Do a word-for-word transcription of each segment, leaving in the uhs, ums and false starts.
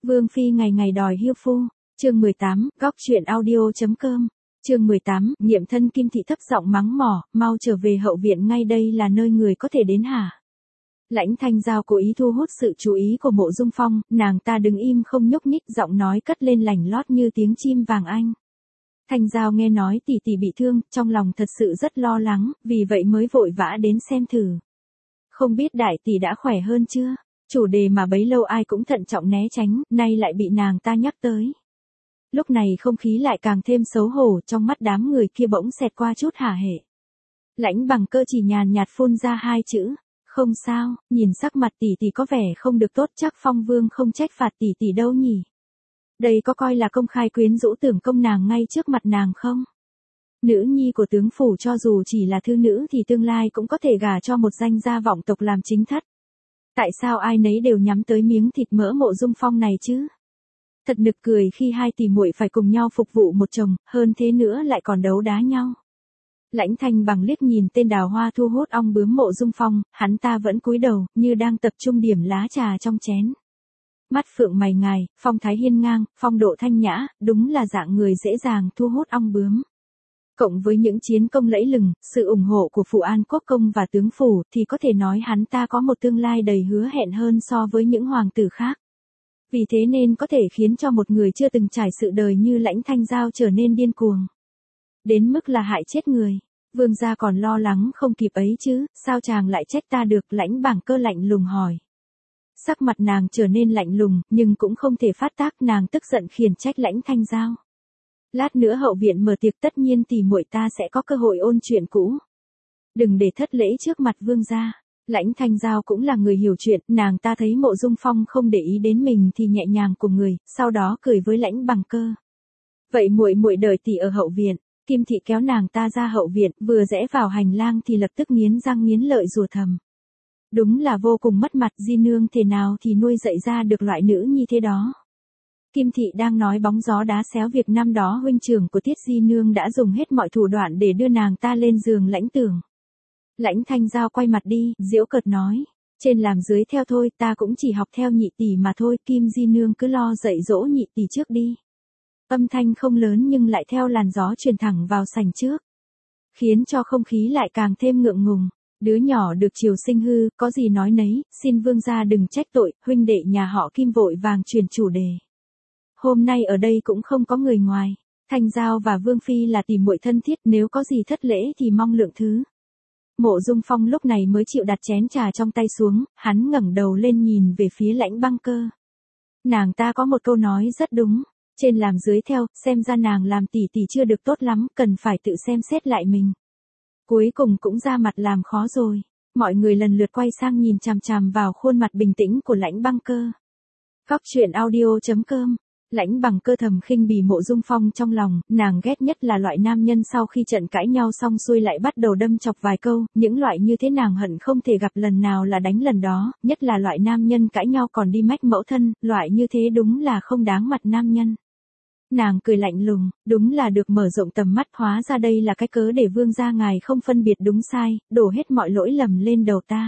Vương phi ngày ngày đòi hiêu phu. Chương mười tám, góc truyện audio.com. Chương mười tám, nghiệm thân Kim thị thấp giọng mắng mỏ, mau trở về hậu viện ngay, đây là nơi người có thể đến hả? Lãnh Thanh Giao cố ý thu hút sự chú ý của Mộ Dung Phong, nàng ta đứng im không nhúc nhích, giọng nói cất lên lành lót như tiếng chim vàng anh. Thanh Giao nghe nói tỷ tỷ bị thương, trong lòng thật sự rất lo lắng, vì vậy mới vội vã đến xem thử. Không biết đại tỷ đã khỏe hơn chưa? Chủ đề mà bấy lâu ai cũng thận trọng né tránh, nay lại bị nàng ta nhắc tới. Lúc này không khí lại càng thêm xấu hổ, trong mắt đám người kia bỗng xẹt qua chút hả hệ. Lãnh Bằng Cơ chỉ nhàn nhạt phun ra hai chữ, không sao, nhìn sắc mặt tỷ tỷ có vẻ không được tốt, chắc Phong Vương không trách phạt tỷ tỷ đâu nhỉ. Đây có coi là công khai quyến rũ tưởng công nàng ngay trước mặt nàng không? Nữ nhi của tướng phủ cho dù chỉ là thư nữ thì tương lai cũng có thể gả cho một danh gia vọng tộc làm chính thất. Tại sao ai nấy đều nhắm tới miếng thịt mỡ Mộ Dung Phong này chứ? Thật nực cười khi hai tỷ muội phải cùng nhau phục vụ một chồng, hơn thế nữa lại còn đấu đá nhau. Lãnh Thanh Bằng liếc nhìn tên đào hoa thu hút ong bướm Mộ Dung Phong, hắn ta vẫn cúi đầu, như đang tập trung điểm lá trà trong chén. Mắt phượng mày ngài, phong thái hiên ngang, phong độ thanh nhã, đúng là dạng người dễ dàng thu hút ong bướm. Cộng với những chiến công lẫy lừng, sự ủng hộ của Phủ An Quốc công và tướng phủ thì có thể nói hắn ta có một tương lai đầy hứa hẹn hơn so với những hoàng tử khác. Vì thế nên có thể khiến cho một người chưa từng trải sự đời như Lãnh Thanh Giao trở nên điên cuồng. Đến mức là hại chết người. Vương gia còn lo lắng không kịp ấy chứ, sao chàng lại trách ta được? Lãnh Bằng Cơ lạnh lùng hỏi. Sắc mặt nàng trở nên lạnh lùng, nhưng cũng không thể phát tác, nàng tức giận khiển trách Lãnh Thanh Giao. Lát nữa hậu viện mở tiệc, tất nhiên tỷ muội ta sẽ có cơ hội ôn chuyện cũ. Đừng để thất lễ trước mặt vương gia. Lãnh Thanh Giao cũng là người hiểu chuyện, nàng ta thấy Mộ Dung Phong không để ý đến mình thì nhẹ nhàng của người, sau đó cười với Lãnh Bằng Cơ. Vậy muội muội đợi tỷ ở hậu viện. Kim thị kéo nàng ta ra hậu viện, vừa rẽ vào hành lang thì lập tức nghiến răng nghiến lợi rủa thầm. Đúng là vô cùng mất mặt, di nương thế nào thì nuôi dạy ra được loại nữ như thế đó. Kim thị đang nói bóng gió đá xéo việc năm đó huynh trưởng của Tiết di nương đã dùng hết mọi thủ đoạn để đưa nàng ta lên giường Lãnh Tưởng. Lãnh Thanh Giao quay mặt đi, giễu cợt nói, trên làm dưới theo thôi, ta cũng chỉ học theo nhị tỷ mà thôi, Kim di nương cứ lo dạy dỗ nhị tỷ trước đi. Âm thanh không lớn nhưng lại theo làn gió truyền thẳng vào sảnh trước, khiến cho không khí lại càng thêm ngượng ngùng. Đứa nhỏ được chiều sinh hư, có gì nói nấy, xin vương gia đừng trách tội, huynh đệ nhà họ Kim vội vàng truyền chủ đề. Hôm nay ở đây cũng không có người ngoài, Thanh Giao và Vương phi là tỷ muội thân thiết, nếu có gì thất lễ thì mong lượng thứ. Mộ Dung Phong lúc này mới chịu đặt chén trà trong tay xuống, hắn ngẩng đầu lên nhìn về phía Lãnh Bằng Cơ. Nàng ta có một câu nói rất đúng, trên làm dưới theo, xem ra nàng làm tỷ tỷ chưa được tốt lắm, cần phải tự xem xét lại mình. Cuối cùng cũng ra mặt làm khó rồi. Mọi người lần lượt quay sang nhìn chằm chằm vào khuôn mặt bình tĩnh của Lãnh Bằng Cơ. Góc truyện audio.com. Lãnh Bằng Cơ thầm khinh bỉ Mộ Dung Phong trong lòng, nàng ghét nhất là loại nam nhân sau khi trận cãi nhau xong xuôi lại bắt đầu đâm chọc vài câu, những loại như thế nàng hận không thể gặp lần nào là đánh lần đó, nhất là loại nam nhân cãi nhau còn đi mách mẫu thân, loại như thế đúng là không đáng mặt nam nhân. Nàng cười lạnh lùng, đúng là được mở rộng tầm mắt, hóa ra đây là cái cớ để vương gia ngài không phân biệt đúng sai, đổ hết mọi lỗi lầm lên đầu ta.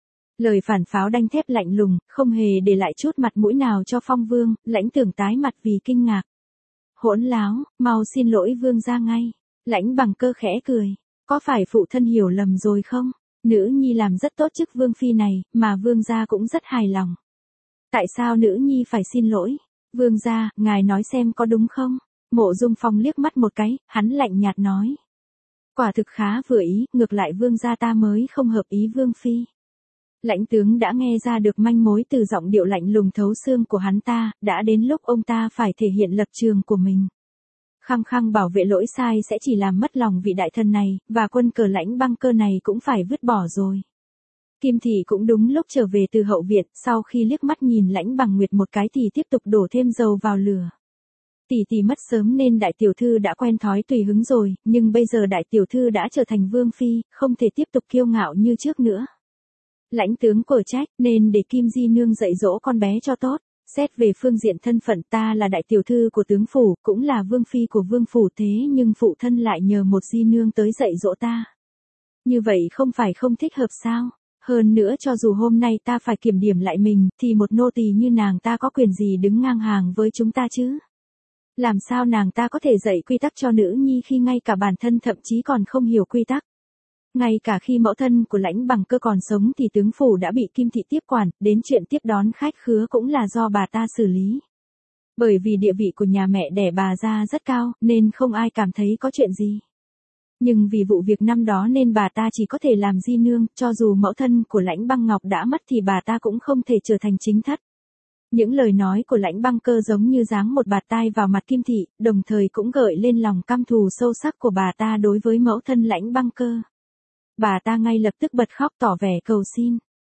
Lời phản pháo đanh thép lạnh lùng, không hề để lại chút mặt mũi nào cho Phong Vương, Lãnh Tưởng tái mặt vì kinh ngạc. Hỗn láo, mau xin lỗi vương gia ngay. Lãnh Bằng Cơ khẽ cười, có phải phụ thân hiểu lầm rồi không? Nữ nhi làm rất tốt chức vương phi này, mà vương gia cũng rất hài lòng. Tại sao nữ nhi phải xin lỗi? Vương gia, ngài nói xem có đúng không? Mộ Dung Phong liếc mắt một cái, hắn lạnh nhạt nói. Quả thực khá vừa ý, ngược lại vương gia ta mới không hợp ý vương phi. Lãnh tướng đã nghe ra được manh mối từ giọng điệu lạnh lùng thấu xương của hắn ta, đã đến lúc ông ta phải thể hiện lập trường của mình. Khăng khăng bảo vệ lỗi sai sẽ chỉ làm mất lòng vị đại thần này, và quân cờ Lãnh Bằng Cơ này cũng phải vứt bỏ rồi. Kim thị cũng đúng lúc trở về từ hậu viện, sau khi liếc mắt nhìn Lãnh Bằng Nguyệt một cái thì tiếp tục đổ thêm dầu vào lửa. Tỷ tỷ mất sớm nên đại tiểu thư đã quen thói tùy hứng rồi, nhưng bây giờ đại tiểu thư đã trở thành vương phi, không thể tiếp tục kiêu ngạo như trước nữa. Lãnh tướng cổ trách, nên để Kim di nương dạy dỗ con bé cho tốt. Xét về phương diện thân phận, ta là đại tiểu thư của tướng phủ, cũng là vương phi của vương phủ, thế nhưng phụ thân lại nhờ một di nương tới dạy dỗ ta. Như vậy không phải không thích hợp sao? Hơn nữa cho dù hôm nay ta phải kiểm điểm lại mình, thì một nô tỳ như nàng ta có quyền gì đứng ngang hàng với chúng ta chứ? Làm sao nàng ta có thể dạy quy tắc cho nữ nhi khi ngay cả bản thân thậm chí còn không hiểu quy tắc? Ngay cả khi mẫu thân của Lãnh Bằng Cơ còn sống thì tướng phủ đã bị Kim thị tiếp quản, đến chuyện tiếp đón khách khứa cũng là do bà ta xử lý. Bởi vì địa vị của nhà mẹ đẻ bà ra rất cao, nên không ai cảm thấy có chuyện gì. Nhưng vì vụ việc năm đó nên bà ta chỉ có thể làm di nương, cho dù mẫu thân của Lãnh Băng Ngọc đã mất thì bà ta cũng không thể trở thành chính thất. Những lời nói của Lãnh Băng Cơ giống như giáng một bạt tai vào mặt Kim thị, đồng thời cũng gợi lên lòng căm thù sâu sắc của bà ta đối với mẫu thân Lãnh Băng Cơ. Bà ta ngay lập tức bật khóc tỏ vẻ cầu xin.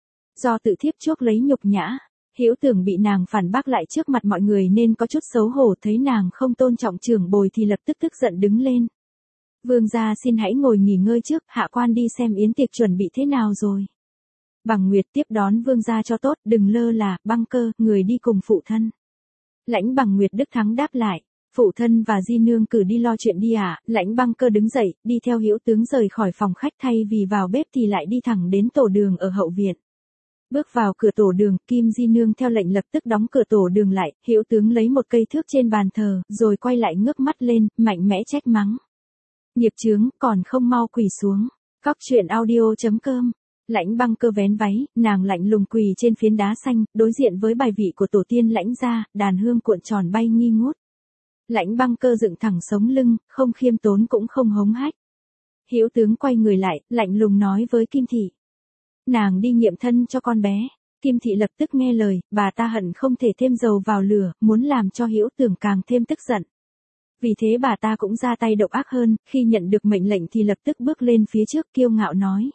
Do tự thiếp chuốc lấy nhục nhã, Hữu Tưởng bị nàng phản bác lại trước mặt mọi người nên có chút xấu hổ, thấy nàng không tôn trọng trưởng bồi thì lập tức tức giận đứng lên. Vương gia xin hãy ngồi nghỉ ngơi trước, hạ quan đi xem yến tiệc chuẩn bị thế nào rồi. Bằng Nguyệt tiếp đón vương gia cho tốt, đừng lơ là, Băng Cơ, người đi cùng phụ thân. Lãnh Bằng Nguyệt Đức Thắng đáp lại, phụ thân và di nương cử đi lo chuyện đi à? Lãnh Băng Cơ đứng dậy, đi theo Hữu Tướng rời khỏi phòng khách, thay vì vào bếp thì lại đi thẳng đến tổ đường ở hậu viện. Bước vào cửa tổ đường, Kim di nương theo lệnh lập tức đóng cửa tổ đường lại, Hữu Tướng lấy một cây thước trên bàn thờ, rồi quay lại ngước mắt lên, mạnh mẽ trách mắng. Nghiệp chướng, còn không mau quỳ xuống. Cóc truyện audio chấm com. Lãnh Băng Cơ vén váy, nàng lạnh lùng quỳ trên phiến đá xanh, đối diện với bài vị của tổ tiên Lãnh gia, đàn hương cuộn tròn bay nghi ngút. Lãnh Băng Cơ dựng thẳng sống lưng, không khiêm tốn cũng không hống hách. Hữu Tướng quay người lại, lạnh lùng nói với Kim thị. Nàng đi nghiệm thân cho con bé. Kim thị lập tức nghe lời, bà ta hận không thể thêm dầu vào lửa, muốn làm cho Hữu Tưởng càng thêm tức giận. Vì thế bà ta cũng ra tay độc ác hơn, khi nhận được mệnh lệnh thì lập tức bước lên phía trước kiêu ngạo nói.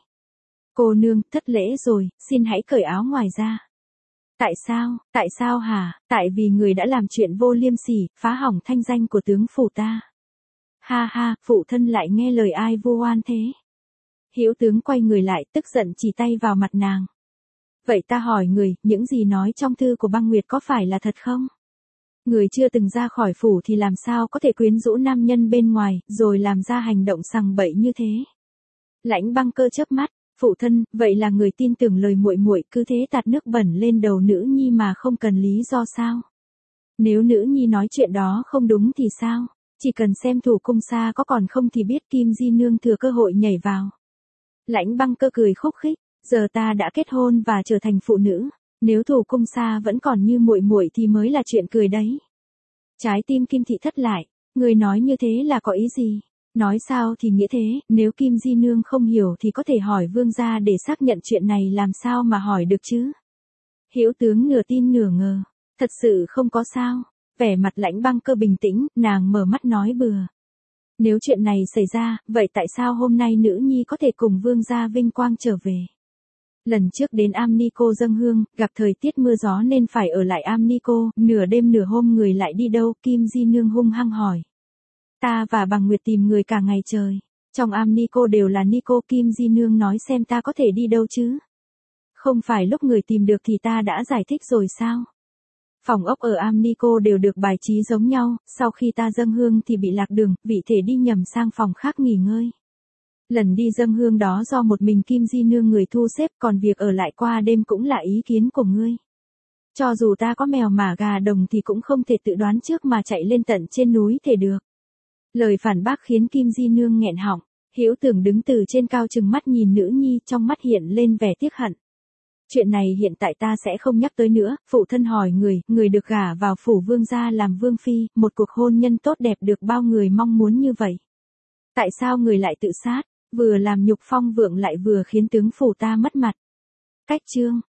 Cô nương, thất lễ rồi, xin hãy cởi áo ngoài ra. Tại sao, tại sao hả? Tại vì người đã làm chuyện vô liêm sỉ, phá hỏng thanh danh của tướng phủ ta. Ha ha, phụ thân lại nghe lời ai vu oan thế? Hữu Tướng quay người lại, tức giận chỉ tay vào mặt nàng. Vậy ta hỏi người, những gì nói trong thư của Băng Nguyệt có phải là thật không? Người chưa từng ra khỏi phủ thì làm sao có thể quyến rũ nam nhân bên ngoài, rồi làm ra hành động sằng bậy như thế? Lãnh Băng Cơ chớp mắt, phụ thân, vậy là người tin tưởng lời muội muội cứ thế tạt nước bẩn lên đầu nữ nhi mà không cần lý do sao? Nếu nữ nhi nói chuyện đó không đúng thì sao? Chỉ cần xem Thủ Cung Sa có còn không thì biết Kim di nương thừa cơ hội nhảy vào. Lãnh Băng Cơ cười khúc khích, giờ ta đã kết hôn và trở thành phụ nữ, nếu Thủ Cung Sa vẫn còn như muội muội thì mới là chuyện cười đấy. Trái tim Kim thị thất lại, người nói như thế là có ý gì? Nói sao thì nghĩa thế, nếu Kim di nương không hiểu thì có thể hỏi vương gia để xác nhận chuyện này, làm sao mà hỏi được chứ? Hữu Tướng nửa tin nửa ngờ, thật sự không có sao. Vẻ mặt Lãnh Băng Cơ bình tĩnh, nàng mở mắt nói bừa. Nếu chuyện này xảy ra, vậy tại sao hôm nay nữ nhi có thể cùng vương gia vinh quang trở về? Lần trước đến Amnico dâng hương, gặp thời tiết mưa gió nên phải ở lại Amnico, nửa đêm nửa hôm người lại đi đâu? Kim di nương hung hăng hỏi. Ta và Bằng Nguyệt tìm người cả ngày trời. Trong Amnico đều là Nico. Kim di nương nói xem ta có thể đi đâu chứ? Không phải lúc người tìm được thì ta đã giải thích rồi sao? Phòng ốc ở Amnico đều được bài trí giống nhau, sau khi ta dâng hương thì bị lạc đường, vị thể đi nhầm sang phòng khác nghỉ ngơi. Lần đi dâng hương đó do một mình Kim di nương người thu xếp, còn việc ở lại qua đêm cũng là ý kiến của ngươi. Cho dù ta có mèo mả gà đồng thì cũng không thể tự đoán trước mà chạy lên tận trên núi thể được. Lời phản bác khiến Kim di nương nghẹn họng, Hữu Tưởng đứng từ trên cao trừng mắt nhìn nữ nhi, trong mắt hiện lên vẻ tiếc hận. Chuyện này hiện tại ta sẽ không nhắc tới nữa, phụ thân hỏi người, người được gả vào phủ vương gia làm vương phi, một cuộc hôn nhân tốt đẹp được bao người mong muốn như vậy. Tại sao người lại tự sát, vừa làm nhục Phong Vượng lại vừa khiến tướng phủ ta mất mặt? Cách chương